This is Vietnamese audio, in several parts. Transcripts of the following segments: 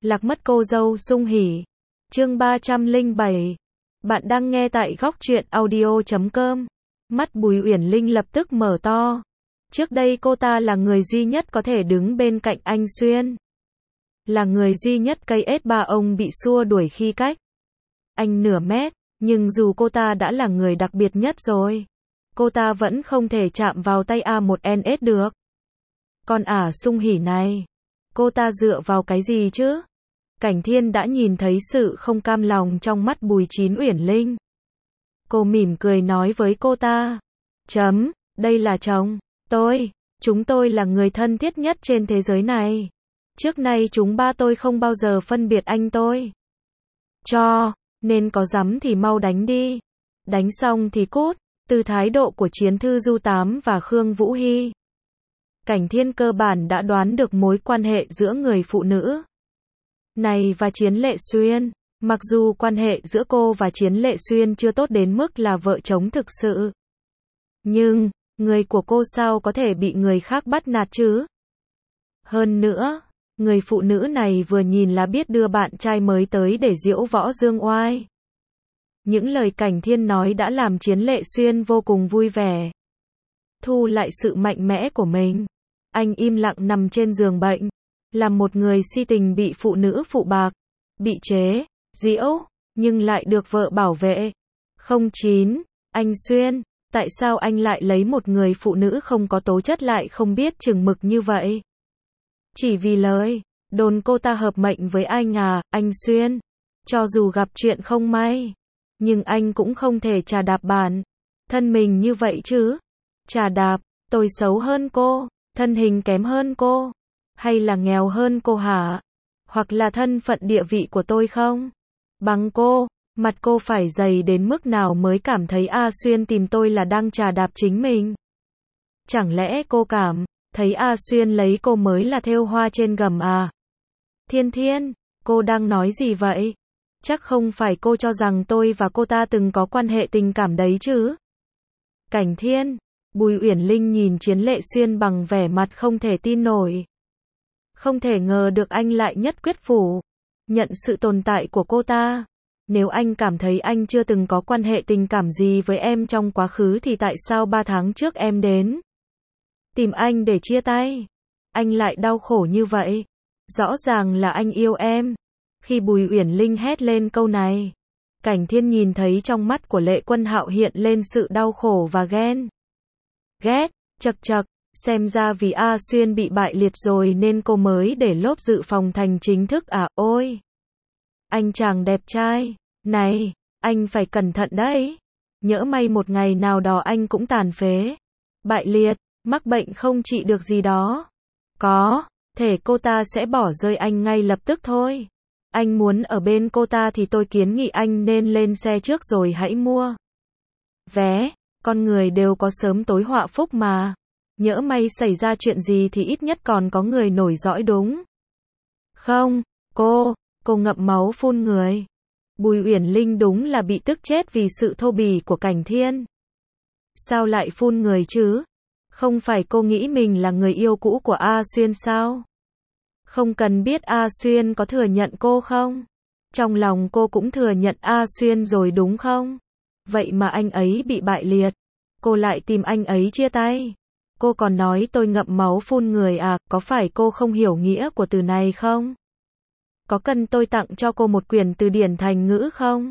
Lạc mất cô dâu Sung Hỉ. Chương 307. Bạn đang nghe tại góc truyện audio.com. Mắt Bùi Uyển Linh lập tức mở to. Trước đây cô ta là người duy nhất có thể đứng bên cạnh anh Xuyên. Là người duy nhất cây ết ba ông bị xua đuổi khi cách anh nửa mét. Nhưng dù cô ta đã là người đặc biệt nhất rồi, cô ta vẫn không thể chạm vào tay A1NS được. Còn Sung Hỉ này, cô ta dựa vào cái gì chứ? Cảnh Thiên đã nhìn thấy sự không cam lòng trong mắt Bùi Chín Uyển Linh. Cô mỉm cười nói với cô ta. Đây là chồng tôi. Chúng tôi là người thân thiết nhất trên thế giới này. Trước nay chúng ba tôi không bao giờ phân biệt anh tôi. Nên có dám thì mau đánh đi. Đánh xong thì cút. Từ thái độ của Chiến Thư Du Tám và Khương Vũ Hy, Cảnh Thiên cơ bản đã đoán được mối quan hệ giữa người phụ nữ này và Chiến Lệ Xuyên. Mặc dù quan hệ giữa cô và Chiến Lệ Xuyên chưa tốt đến mức là vợ chồng thực sự, nhưng người của cô sao có thể bị người khác bắt nạt chứ? Hơn nữa, người phụ nữ này vừa nhìn là biết đưa bạn trai mới tới để diễu võ dương oai. Những lời Cảnh Thiên nói đã làm Chiến Lệ Xuyên vô cùng vui vẻ. Thu lại sự mạnh mẽ của mình, anh im lặng nằm trên giường bệnh, làm một người si tình bị phụ nữ phụ bạc, bị chế giễu, nhưng lại được vợ bảo vệ. Anh Xuyên, tại sao anh lại lấy một người phụ nữ không có tố chất lại không biết chừng mực như vậy? Chỉ vì lời đồn cô ta hợp mệnh với anh anh Xuyên. Cho dù gặp chuyện không may, nhưng anh cũng không thể chà đạp bản thân mình như vậy chứ. Chà đạp, tôi xấu hơn cô, thân hình kém hơn cô, hay là nghèo hơn cô hả? Hoặc là thân phận địa vị của tôi không bằng cô, mặt cô phải dày đến mức nào mới cảm thấy Xuyên tìm tôi là đang chà đạp chính mình? Chẳng lẽ cô cảm thấy Xuyên lấy cô mới là thêu hoa trên gầm à? Thiên, cô đang nói gì vậy? Chắc không phải cô cho rằng tôi và cô ta từng có quan hệ tình cảm đấy chứ? Cảnh Thiên, Bùi Uyển Linh nhìn Chiến Lệ Xuyên bằng vẻ mặt không thể tin nổi. Không thể ngờ được anh lại nhất quyết phủ nhận sự tồn tại của cô ta. Nếu anh cảm thấy anh chưa từng có quan hệ tình cảm gì với em trong quá khứ thì tại sao 3 tháng trước em đến tìm anh để chia tay, anh lại đau khổ như vậy? Rõ ràng là anh yêu em. Khi Bùi Uyển Linh hét lên câu này, Cảnh Thiên nhìn thấy trong mắt của Lệ Quân Hạo hiện lên sự đau khổ và ghét. Chậc, xem ra vì Xuyên bị bại liệt rồi nên cô mới để lốp dự phòng thành chính thức à? Ôi, anh chàng đẹp trai này, anh phải cẩn thận đấy. Nhỡ may một ngày nào đó anh cũng tàn phế, bại liệt, mắc bệnh không trị được gì đó, có thể cô ta sẽ bỏ rơi anh ngay lập tức thôi. Anh muốn ở bên cô ta thì tôi kiến nghị anh nên lên xe trước rồi hãy mua vé. Con người đều có sớm tối họa phúc mà. Nhỡ may xảy ra chuyện gì thì ít nhất còn có người nổi dõi đúng không? Cô ngậm máu phun người. Bùi Uyển Linh đúng là bị tức chết vì sự thô bỉ của Cảnh Thiên. Sao lại phun người chứ? Không phải cô nghĩ mình là người yêu cũ của Xuyên sao? Không cần biết Xuyên có thừa nhận cô không? Trong lòng cô cũng thừa nhận Xuyên rồi đúng không? Vậy mà anh ấy bị bại liệt, cô lại tìm anh ấy chia tay. Cô còn nói tôi ngậm máu phun người à? Có phải cô không hiểu nghĩa của từ này không? Có cần tôi tặng cho cô một quyển từ điển thành ngữ không?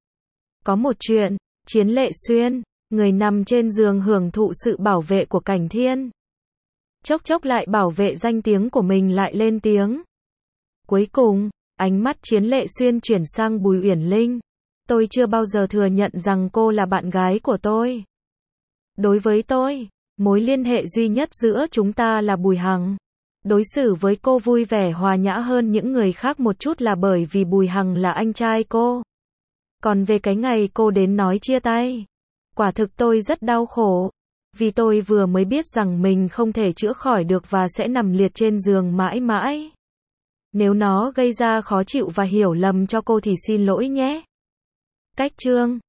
Có một chuyện, Chiến Lệ Xuyên, người nằm trên giường hưởng thụ sự bảo vệ của Cảnh Thiên, chốc lại bảo vệ danh tiếng của mình lại lên tiếng. Cuối cùng, ánh mắt Chiến Lệ Xuyên chuyển sang Bùi Uyển Linh. Tôi chưa bao giờ thừa nhận rằng cô là bạn gái của tôi. Đối với tôi, mối liên hệ duy nhất giữa chúng ta là Bùi Hằng. Đối xử với cô vui vẻ hòa nhã hơn những người khác một chút là bởi vì Bùi Hằng là anh trai cô. Còn về cái ngày cô đến nói chia tay, quả thực tôi rất đau khổ. Vì tôi vừa mới biết rằng mình không thể chữa khỏi được và sẽ nằm liệt trên giường mãi mãi. Nếu nó gây ra khó chịu và hiểu lầm cho cô thì xin lỗi nhé. Cách chương